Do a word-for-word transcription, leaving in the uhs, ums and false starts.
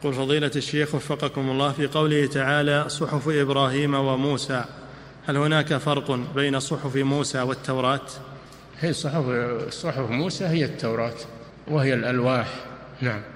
يقول فضيلة الشيخ وفقكم الله، في قوله تعالى صحف إبراهيم وموسى، هل هناك فرق بين صحف موسى والتوراة؟ هي صحف, صحف موسى هي التوراة وهي الألواح. نعم.